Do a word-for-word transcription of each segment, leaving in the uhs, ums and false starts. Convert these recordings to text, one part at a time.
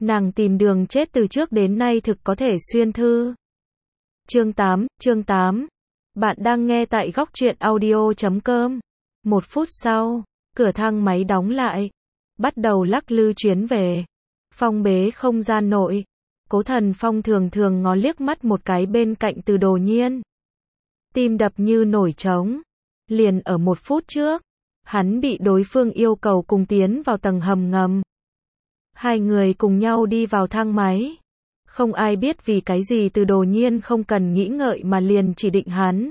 Nàng tìm đường chết từ trước đến nay thực có thể xuyên thư. Chương tám, chương tám. Bạn đang nghe tại góc truyện audio chấm com. Một phút sau, cửa thang máy đóng lại. Bắt đầu lắc lư chuyến về. Phong bế không gian nội. Cố Thần Phong thường thường ngó liếc mắt một cái bên cạnh Từ Đồ Nhiên. Tim đập như nổi trống. Liền ở một phút trước, hắn bị đối phương yêu cầu cùng tiến vào tầng hầm ngầm. Hai người cùng nhau đi vào thang máy. Không ai biết vì cái gì Từ Đồ Nhiên không cần nghĩ ngợi mà liền chỉ định hắn.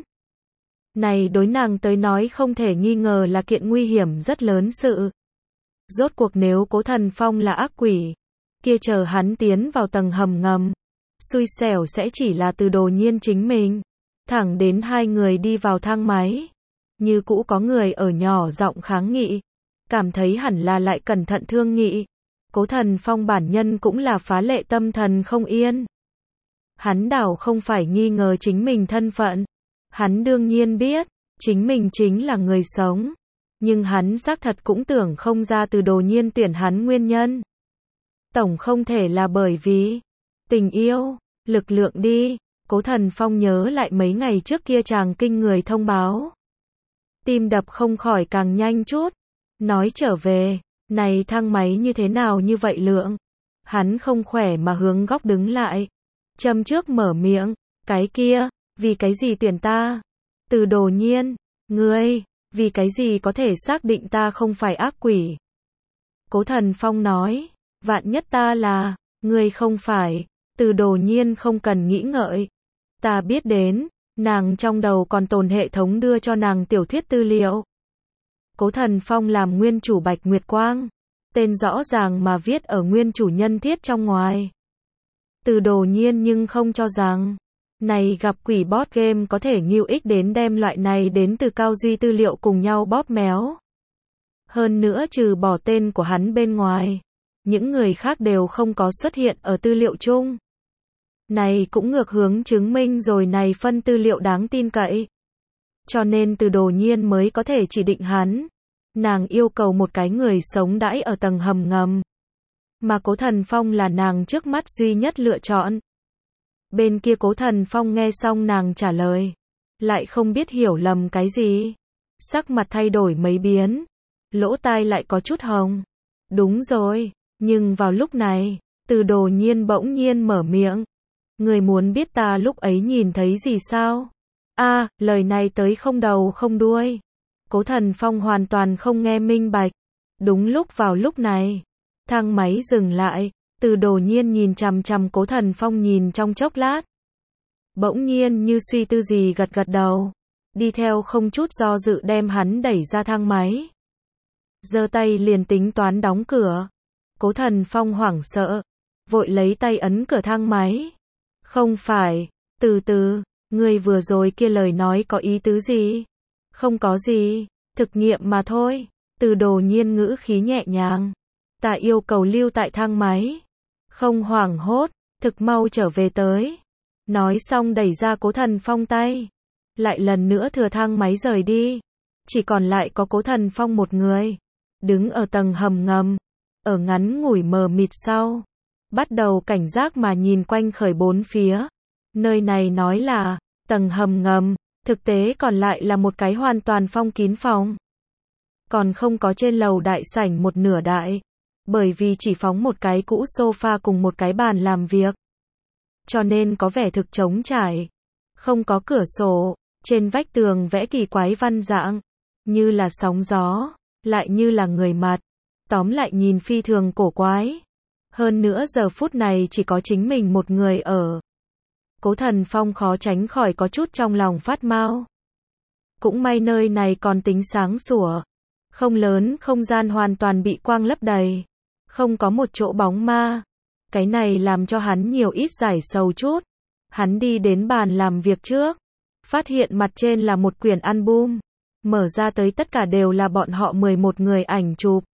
Này đối nàng tới nói không thể nghi ngờ là kiện nguy hiểm rất lớn sự. Rốt cuộc nếu Cố Thần Phong là ác quỷ, kia chờ hắn tiến vào tầng hầm ngầm, xui xẻo sẽ chỉ là Từ Đồ Nhiên chính mình. Thẳng đến hai người đi vào thang máy, như cũ có người ở nhỏ giọng kháng nghị, cảm thấy hẳn là lại cẩn thận thương nghị. Cố Thần Phong bản nhân cũng là phá lệ tâm thần không yên. Hắn đảo không phải nghi ngờ chính mình thân phận. Hắn đương nhiên biết, chính mình chính là người sống. Nhưng hắn xác thật cũng tưởng không ra Từ Đồ Nhiên tuyển hắn nguyên nhân. Tổng không thể là bởi vì tình yêu, lực lượng đi. Cố Thần Phong nhớ lại mấy ngày trước kia chàng kinh người thông báo. Tim đập không khỏi càng nhanh chút. Nói trở về, này thang máy như thế nào như vậy lượng. Hắn không khỏe mà hướng góc đứng lại. Châm trước mở miệng, cái kia, vì cái gì tuyển ta? Từ Đồ Nhiên, ngươi, vì cái gì có thể xác định ta không phải ác quỷ? Cố Thần Phong nói, vạn nhất ta là, ngươi không phải. Từ Đồ Nhiên không cần nghĩ ngợi. Ta biết đến, nàng trong đầu còn tồn hệ thống đưa cho nàng tiểu thuyết tư liệu. Cố Thần Phong làm nguyên chủ Bạch Nguyệt Quang. Tên rõ ràng mà viết ở nguyên chủ nhân thiết trong ngoài. Từ Đồ Nhiên nhưng không cho rằng, này gặp quỷ board game có thể ngưu ích đến đem loại này đến từ cao duy tư liệu cùng nhau bóp méo. Hơn nữa trừ bỏ tên của hắn bên ngoài, những người khác đều không có xuất hiện ở tư liệu chung. Này cũng ngược hướng chứng minh rồi này phân tư liệu đáng tin cậy. Cho nên Từ Đồ Nhiên mới có thể chỉ định hắn. Nàng yêu cầu một cái người sống đãi ở tầng hầm ngầm. Mà Cố Thần Phong là nàng trước mắt duy nhất lựa chọn. Bên kia Cố Thần Phong nghe xong nàng trả lời. Lại không biết hiểu lầm cái gì. Sắc mặt thay đổi mấy biến. Lỗ tai lại có chút hồng. Đúng rồi, nhưng vào lúc này, Từ Đồ Nhiên bỗng nhiên mở miệng. Người muốn biết ta lúc ấy nhìn thấy gì sao? A, à, lời này tới không đầu không đuôi. Cố Thần Phong hoàn toàn không nghe minh bạch. Đúng lúc vào lúc này, thang máy dừng lại, Từ Đồ Nhiên nhìn chằm chằm Cố Thần Phong nhìn trong chốc lát. Bỗng nhiên như suy tư gì gật gật đầu, đi theo không chút do dự đem hắn đẩy ra thang máy. Giơ tay liền tính toán đóng cửa. Cố Thần Phong hoảng sợ, vội lấy tay ấn cửa thang máy. Không phải, từ từ, người vừa rồi kia lời nói có ý tứ gì? Không có gì, thực nghiệm mà thôi. Từ Đồ Nhiên ngữ khí nhẹ nhàng. Ta yêu cầu lưu tại thang máy. Không hoảng hốt, thực mau trở về tới. Nói xong đẩy ra Cố Thần Phong tay. Lại lần nữa thừa thang máy rời đi. Chỉ còn lại có Cố Thần Phong một người. Đứng ở tầng hầm ngầm. Ở ngắn ngủi mờ mịt sau. Bắt đầu cảnh giác mà nhìn quanh khởi bốn phía. Nơi này nói là tầng hầm ngầm. Thực tế còn lại là một cái hoàn toàn phong kín phòng. Còn không có trên lầu đại sảnh một nửa đại. Bởi vì chỉ phóng một cái cũ sofa cùng một cái bàn làm việc. Cho nên có vẻ thực trống trải. Không có cửa sổ. Trên vách tường vẽ kỳ quái văn dạng. Như là sóng gió. Lại như là người mặt. Tóm lại nhìn phi thường cổ quái. Hơn nữa giờ phút này chỉ có chính mình một người ở. Cố Thần Phong khó tránh khỏi có chút trong lòng phát mau. Cũng may nơi này còn tính sáng sủa. Không lớn, không gian hoàn toàn bị quang lấp đầy. Không có một chỗ bóng ma. Cái này làm cho hắn nhiều ít giải sầu chút. Hắn đi đến bàn làm việc trước. Phát hiện mặt trên là một quyển album. Mở ra tới tất cả đều là bọn họ mười một người ảnh chụp.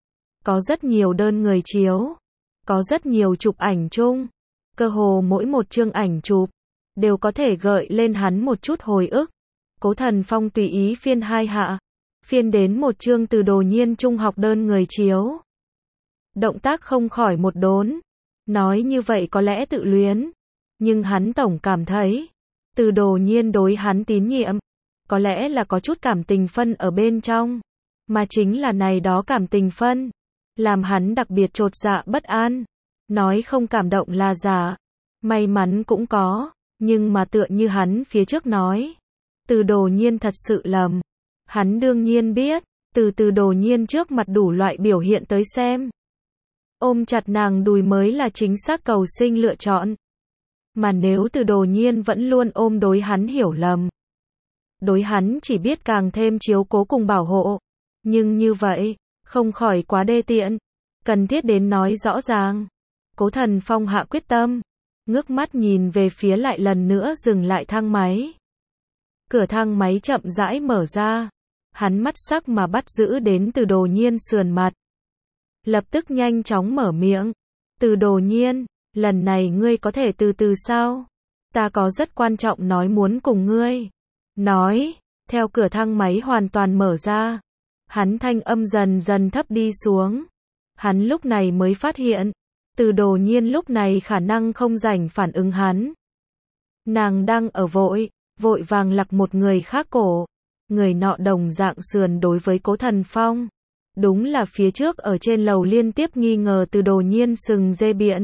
Có rất nhiều đơn người chiếu. Có rất nhiều chụp ảnh chung. Cơ hồ mỗi một chương ảnh chụp đều có thể gợi lên hắn một chút hồi ức. Cố Thần Phong tùy ý phiên hai hạ, phiên đến một chương Từ Đồ Nhiên trung học đơn người chiếu. Động tác không khỏi một đốn, Nói như vậy có lẽ tự luyến, nhưng hắn tổng cảm thấy, Từ Đồ Nhiên đối hắn tín nhiệm, có lẽ là có chút cảm tình phân ở bên trong, mà chính là này đó cảm tình phân, làm hắn đặc biệt chột dạ bất an. Nói không cảm động là giả, may mắn cũng có, nhưng mà tựa như hắn phía trước nói, Từ Đồ Nhiên thật sự lầm. Hắn đương nhiên biết, từ Từ Đồ Nhiên trước mặt đủ loại biểu hiện tới xem, ôm chặt nàng đùi mới là chính xác cầu sinh lựa chọn. Mà nếu Từ Đồ Nhiên vẫn luôn ôm đối hắn hiểu lầm, đối hắn chỉ biết càng thêm chiếu cố cùng bảo hộ, nhưng như vậy, không khỏi quá đê tiện, cần thiết đến nói rõ ràng. Cố Thần Phong hạ quyết tâm, ngước mắt nhìn về phía lại lần nữa dừng lại thang máy. Cửa thang máy chậm rãi mở ra, hắn mắt sắc mà bắt giữ đến Từ Đồ Nhiên sườn mặt. Lập tức nhanh chóng mở miệng, Từ Đồ Nhiên, lần này ngươi có thể từ từ sao? Ta có rất quan trọng nói muốn cùng ngươi. Nói, theo cửa thang máy hoàn toàn mở ra, hắn thanh âm dần dần thấp đi xuống. Hắn lúc này mới phát hiện, Từ Đồ Nhiên lúc này khả năng không rảnh phản ứng hắn. Nàng đang ở vội, vội vàng lặc một người khác cổ. Người nọ đồng dạng sườn đối với Cố Thần Phong. Đúng là phía trước ở trên lầu liên tiếp nghi ngờ Từ Đồ Nhiên sừng dê biện.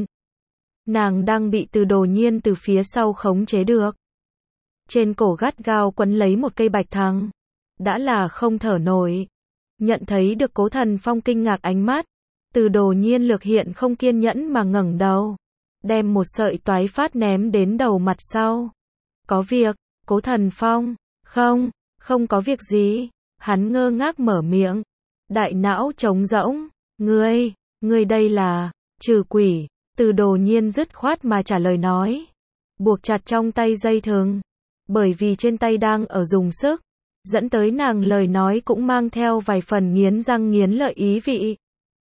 Nàng đang bị Từ Đồ Nhiên từ phía sau khống chế được. Trên cổ gắt gao quấn lấy một cây bạch thăng. Đã là không thở nổi. Nhận thấy được Cố Thần Phong kinh ngạc ánh mắt, Từ Đồ Nhiên lược hiện không kiên nhẫn mà ngẩng đầu, đem một sợi toái phát ném đến đầu mặt sau. Có việc, Cố Thần Phong, không, không có việc gì. Hắn ngơ ngác mở miệng, đại não trống rỗng, ngươi, ngươi đây là, trừ quỷ. Từ Đồ Nhiên dứt khoát mà trả lời nói, buộc chặt trong tay dây thừng, bởi vì trên tay đang ở dùng sức, dẫn tới nàng lời nói cũng mang theo vài phần nghiến răng nghiến lợi ý vị.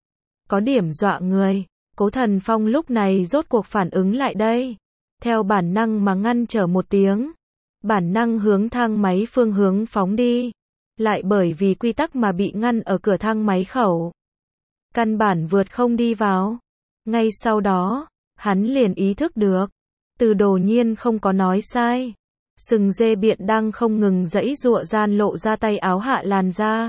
Có điểm dọa người. Cố Thần Phong lúc này rốt cuộc phản ứng lại đây, theo bản năng mà ngăn trở một tiếng, bản năng hướng thang máy phương hướng phóng đi, lại bởi vì quy tắc mà bị ngăn ở cửa thang máy khẩu, căn bản vượt không đi vào. Ngay sau đó, hắn liền ý thức được, Từ Đồ Nhiên không có nói sai. Sừng dê biện đang không ngừng giãy giụa gian lộ ra tay áo hạ làn da.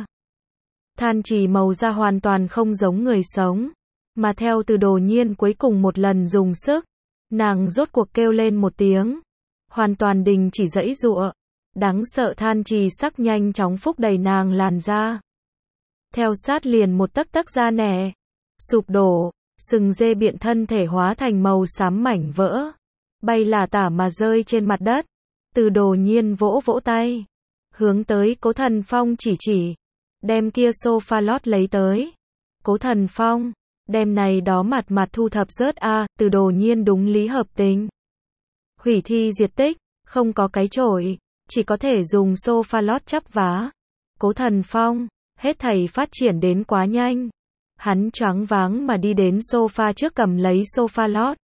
Than trì màu da hoàn toàn không giống người sống, mà theo Từ Đồ Nhiên cuối cùng một lần dùng sức, nàng rốt cuộc kêu lên một tiếng, hoàn toàn đình chỉ giãy giụa. Đáng sợ than trì sắc nhanh chóng phúc đầy nàng làn da. Theo sát liền một tấc tấc da nẻ sụp đổ, sừng dê biện thân thể hóa thành màu xám mảnh vỡ, bay là tả mà rơi trên mặt đất. Từ Đồ Nhiên vỗ vỗ tay, hướng tới Cố Thần Phong chỉ chỉ, đem kia sofa lót lấy tới. Cố Thần Phong, đem này đó mặt mặt thu thập rớt a. À, Từ Đồ Nhiên đúng lý hợp tình. Hủy thi diệt tích, không có cái chổi, chỉ có thể dùng sofa lót chắp vá. Cố Thần Phong, hết thảy phát triển đến quá nhanh. Hắn choáng váng mà đi đến sofa trước cầm lấy sofa lót.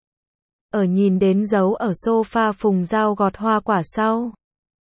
Ở nhìn đến dấu ở sofa phùng dao gọt hoa quả sau,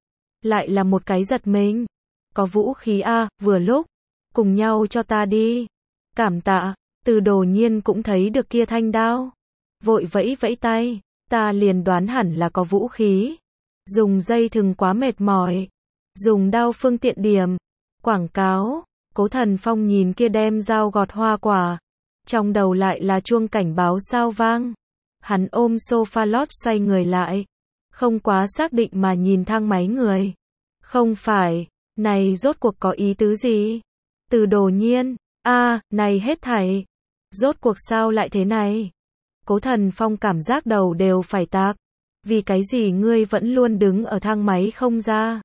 lại là một cái giật mình. Có vũ khí a, à, vừa lúc, cùng nhau cho ta đi. Cảm tạ. Từ Đồ Nhiên cũng thấy được kia thanh đao, vội vẫy vẫy tay, ta liền đoán hẳn là có vũ khí. Dùng dây thừng quá mệt mỏi, dùng đao phương tiện điểm. Quảng cáo. Cố Thần Phong nhìn kia đem dao gọt hoa quả, trong đầu lại là chuông cảnh báo sao vang. Hắn ôm sofa lót xoay người lại, không quá xác định mà nhìn thang máy người. Không phải, này rốt cuộc có ý tứ gì? Từ Đồ Nhiên, a, à, này hết thảy, rốt cuộc sao lại thế này? Cố Thần Phong cảm giác đầu đều phải tạc. Vì cái gì ngươi vẫn luôn đứng ở thang máy không ra?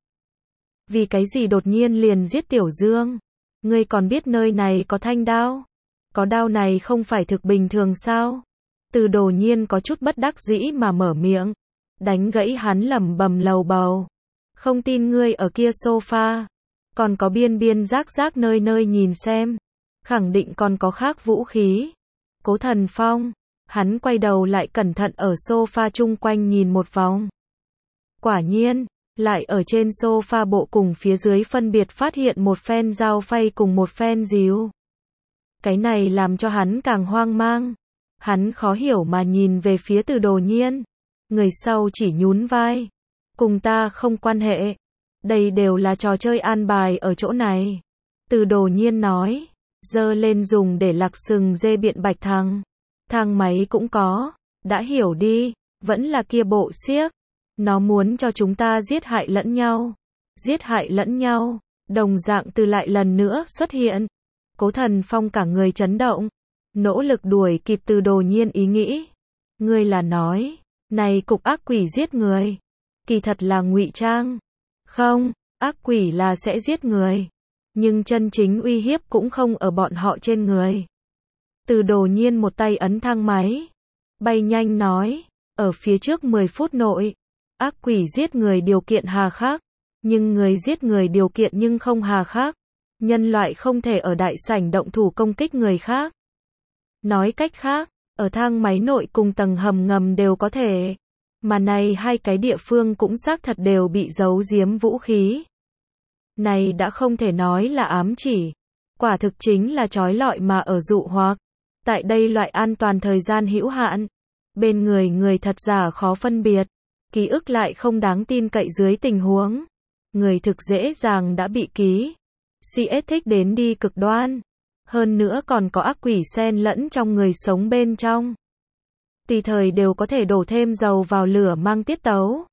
Vì cái gì đột nhiên liền giết Tiểu Dương? Ngươi còn biết nơi này có thanh đao? Có đao này không phải thực bình thường sao? Từ Đồ Nhiên có chút bất đắc dĩ mà mở miệng, đánh gãy hắn lẩm bẩm lầu bầu. Không tin ngươi ở kia sofa, còn có biên biên rác rác nơi nơi nhìn xem, khẳng định còn có khác vũ khí. Cố Thần Phong, hắn quay đầu lại cẩn thận ở sofa chung quanh nhìn một vòng. Quả nhiên, lại ở trên sofa bộ cùng phía dưới phân biệt phát hiện một phen dao phay cùng một phen rìu. Cái này làm cho hắn càng hoang mang. Hắn khó hiểu mà nhìn về phía Từ Đồ Nhiên. Người sau chỉ nhún vai. Cùng ta không quan hệ. Đây đều là trò chơi an bài ở chỗ này. Từ Đồ Nhiên nói. Giơ lên dùng để lặc sừng dê biện bạch thằng. Thang máy cũng có. Đã hiểu đi. Vẫn là kia bộ xiếc. Nó muốn cho chúng ta giết hại lẫn nhau. Giết hại lẫn nhau. Đồng dạng từ lại lần nữa xuất hiện. Cố Thần Phong cả người chấn động. Nỗ lực đuổi kịp Từ Đồ Nhiên ý nghĩ. Ngươi là nói. Này cục ác quỷ giết người. Kỳ thật là ngụy trang. Không, ác quỷ là sẽ giết người. Nhưng chân chính uy hiếp cũng không ở bọn họ trên người. Từ Đồ Nhiên một tay ấn thang máy. Bay nhanh nói. Ở phía trước mười phút nội. Ác quỷ giết người điều kiện hà khắc. Nhưng người giết người điều kiện nhưng không hà khắc. Nhân loại không thể ở đại sảnh động thủ công kích người khác. Nói cách khác, ở thang máy nội cùng tầng hầm ngầm đều có thể. Mà này hai cái địa phương cũng xác thật đều bị giấu giếm vũ khí. Này đã không thể nói là ám chỉ. Quả thực chính là trói lọi mà ở dụ hoặc. Tại đây loại an toàn thời gian hữu hạn. Bên người người thật giả khó phân biệt. Ký ức lại không đáng tin cậy dưới tình huống. Người thực dễ dàng đã bị ký. xê ét thích đến đi cực đoan. Hơn nữa còn có ác quỷ xen lẫn trong người sống bên trong. Tùy thời đều có thể đổ thêm dầu vào lửa mang tiết tấu.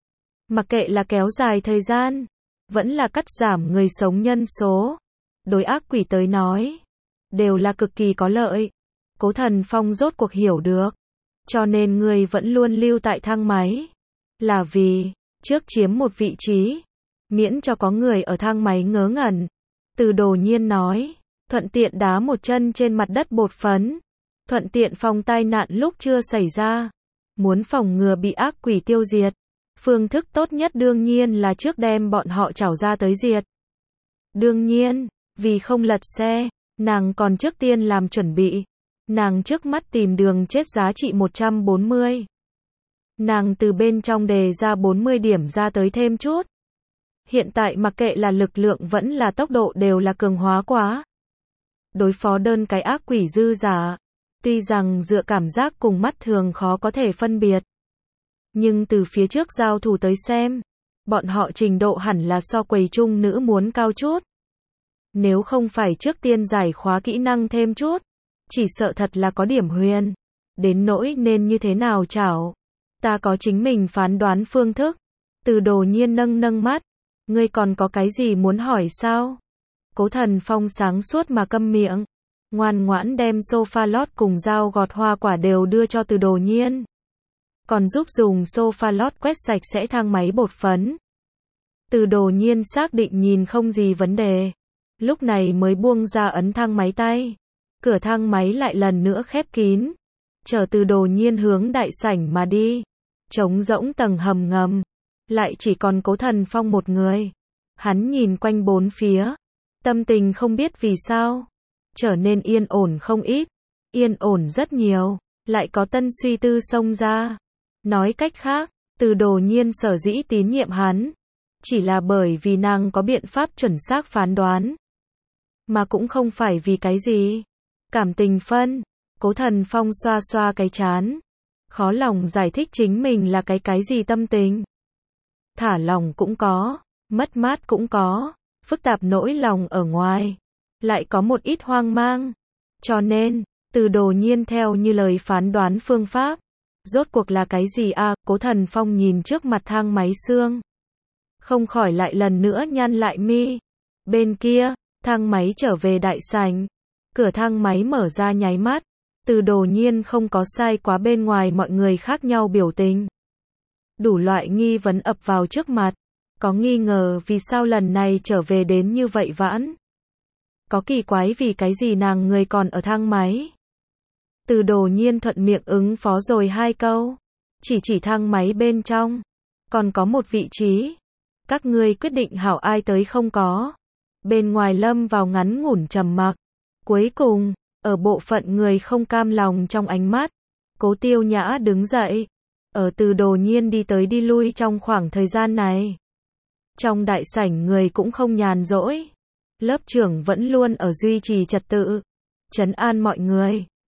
Mặc kệ là kéo dài thời gian, vẫn là cắt giảm người sống nhân số. Đối ác quỷ tới nói, đều là cực kỳ có lợi. Cố Thần Phong rốt cuộc hiểu được. Cho nên người vẫn luôn lưu tại thang máy. Là vì, trước chiếm một vị trí. Miễn cho có người ở thang máy ngớ ngẩn. Từ Đồ Nhiên nói. Thuận tiện đá một chân trên mặt đất bột phấn. Thuận tiện phòng tai nạn lúc chưa xảy ra. Muốn phòng ngừa bị ác quỷ tiêu diệt. Phương thức tốt nhất đương nhiên là trước đem bọn họ trảo ra tới diệt. Đương nhiên, vì không lật xe, nàng còn trước tiên làm chuẩn bị. Nàng trước mắt tìm đường chết giá trị một trăm bốn mươi. Nàng từ bên trong đề ra bốn mươi điểm ra tới thêm chút. Hiện tại mặc kệ là lực lượng vẫn là tốc độ đều là cường hóa quá. Đối phó đơn cái ác quỷ dư giả. Tuy rằng dựa cảm giác cùng mắt thường khó có thể phân biệt. Nhưng từ phía trước giao thủ tới xem. Bọn họ trình độ hẳn là so quầy trung nữ muốn cao chút. Nếu không phải trước tiên giải khóa kỹ năng thêm chút. Chỉ sợ thật là có điểm huyền. Đến nỗi nên như thế nào chảo. Ta có chính mình phán đoán phương thức. Từ Đồ Nhiên nâng nâng mắt. Ngươi còn có cái gì muốn hỏi sao? Cố Thần Phong sáng suốt mà câm miệng. Ngoan ngoãn đem sofa lót cùng dao gọt hoa quả đều đưa cho Từ Đồ Nhiên. Còn giúp dùng sofa lót quét sạch sẽ thang máy bột phấn. Từ Đồ Nhiên xác định nhìn không gì vấn đề. Lúc này mới buông ra ấn thang máy tay. Cửa thang máy lại lần nữa khép kín. Chở Từ Đồ Nhiên hướng đại sảnh mà đi. Trống rỗng tầng hầm ngầm. Lại chỉ còn Cố Thần Phong một người. Hắn nhìn quanh bốn phía. Tâm tình không biết vì sao. Trở nên yên ổn không ít. Yên ổn rất nhiều. Lại có tân suy tư xông ra. Nói cách khác, Từ Đồ Nhiên sở dĩ tín nhiệm hắn. Chỉ là bởi vì nàng có biện pháp chuẩn xác phán đoán. Mà cũng không phải vì cái gì. Cảm tình phân. Cố Thần Phong xoa xoa cái chán. Khó lòng giải thích chính mình là cái cái gì tâm tình. Thả lòng cũng có. Mất mát cũng có. Phức tạp nỗi lòng ở ngoài. Lại có một ít hoang mang. Cho nên, Từ Đồ Nhiên theo như lời phán đoán phương pháp. Rốt cuộc là cái gì à? Cố Thần Phong nhìn trước mặt thang máy xương. Không khỏi lại lần nữa nhăn lại mi. Bên kia, thang máy trở về đại sảnh. Cửa thang máy mở ra nháy mắt. Từ Đồ Nhiên không có sai quá bên ngoài mọi người khác nhau biểu tình. Đủ loại nghi vấn ập vào trước mặt. Có nghi ngờ vì sao lần này trở về đến như vậy vãn. Có kỳ quái vì cái gì nàng người còn ở thang máy. Từ Đồ Nhiên thuận miệng ứng phó rồi hai câu. Chỉ chỉ thang máy bên trong. Còn có một vị trí. Các ngươi quyết định hảo ai tới không có. Bên ngoài lâm vào ngắn ngủn trầm mặc. Cuối cùng, ở bộ phận người không cam lòng trong ánh mắt. Cố Tiêu Nhã đứng dậy. Ở Từ Đồ Nhiên đi tới đi lui trong khoảng thời gian này. Trong đại sảnh người cũng không nhàn rỗi. Lớp trưởng vẫn luôn ở duy trì trật tự. Trấn an mọi người.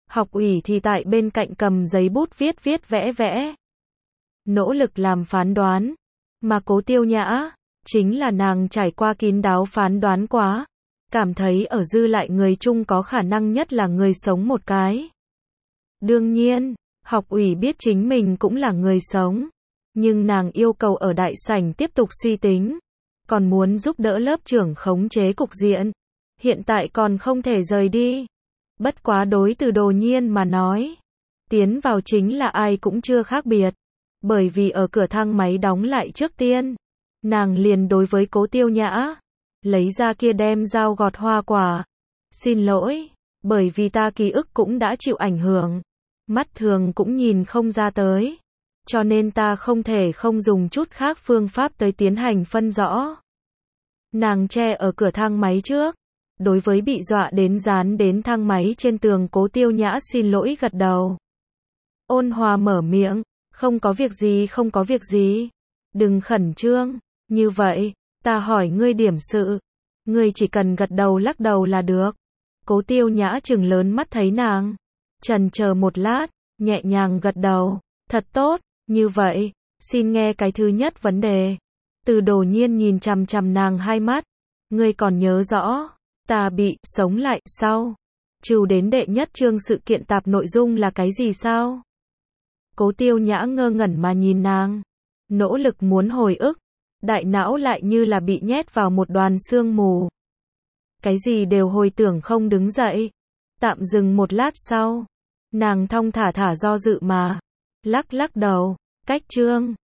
Học ủy thì tại bên cạnh cầm giấy bút viết viết vẽ vẽ. Nỗ lực làm phán đoán. Mà Cố Tiêu Nhã, chính là nàng trải qua kín đáo phán đoán quá. Cảm thấy ở dư lại người chung có khả năng nhất là người sống một cái. Đương nhiên, học ủy biết chính mình cũng là người sống. Nhưng nàng yêu cầu ở đại sảnh tiếp tục suy tính. Còn muốn giúp đỡ lớp trưởng khống chế cục diện. Hiện tại còn không thể rời đi. Bất quá đối từ Đồ Nhiên mà nói. Tiến vào chính là ai cũng chưa khác biệt. Bởi vì ở cửa thang máy đóng lại trước tiên. Nàng liền đối với Cố Tiêu Nhã. Lấy ra kia đem dao gọt hoa quả. Xin lỗi. Bởi vì ta ký ức cũng đã chịu ảnh hưởng. Mắt thường cũng nhìn không ra tới. Cho nên ta không thể không dùng chút khác phương pháp tới tiến hành phân rõ. Nàng che ở cửa thang máy trước. Đối với bị dọa đến dán đến thang máy trên tường Cố Tiêu Nhã xin lỗi gật đầu. Ôn hòa mở miệng. Không có việc gì không có việc gì. Đừng khẩn trương. Như vậy, ta hỏi ngươi điểm sự. Ngươi chỉ cần gật đầu lắc đầu là được. Cố Tiêu Nhã trừng lớn mắt thấy nàng. Chần chờ một lát, nhẹ nhàng gật đầu. Thật tốt, như vậy, xin nghe cái thứ nhất vấn đề. Từ Đồ Nhiên nhìn chằm chằm nàng hai mắt. Ngươi còn nhớ rõ, ta bị sống lại sau. Trừ đến đệ nhất chương sự kiện tạp nội dung là cái gì sao? Cố Tiêu Nhã ngơ ngẩn mà nhìn nàng. Nỗ lực muốn hồi ức. Đại não lại như là bị nhét vào một đoàn sương mù. Cái gì đều hồi tưởng không đứng dậy. Tạm dừng một lát sau. Nàng thong thả thả do dự mà. Lắc lắc đầu. Cách chương.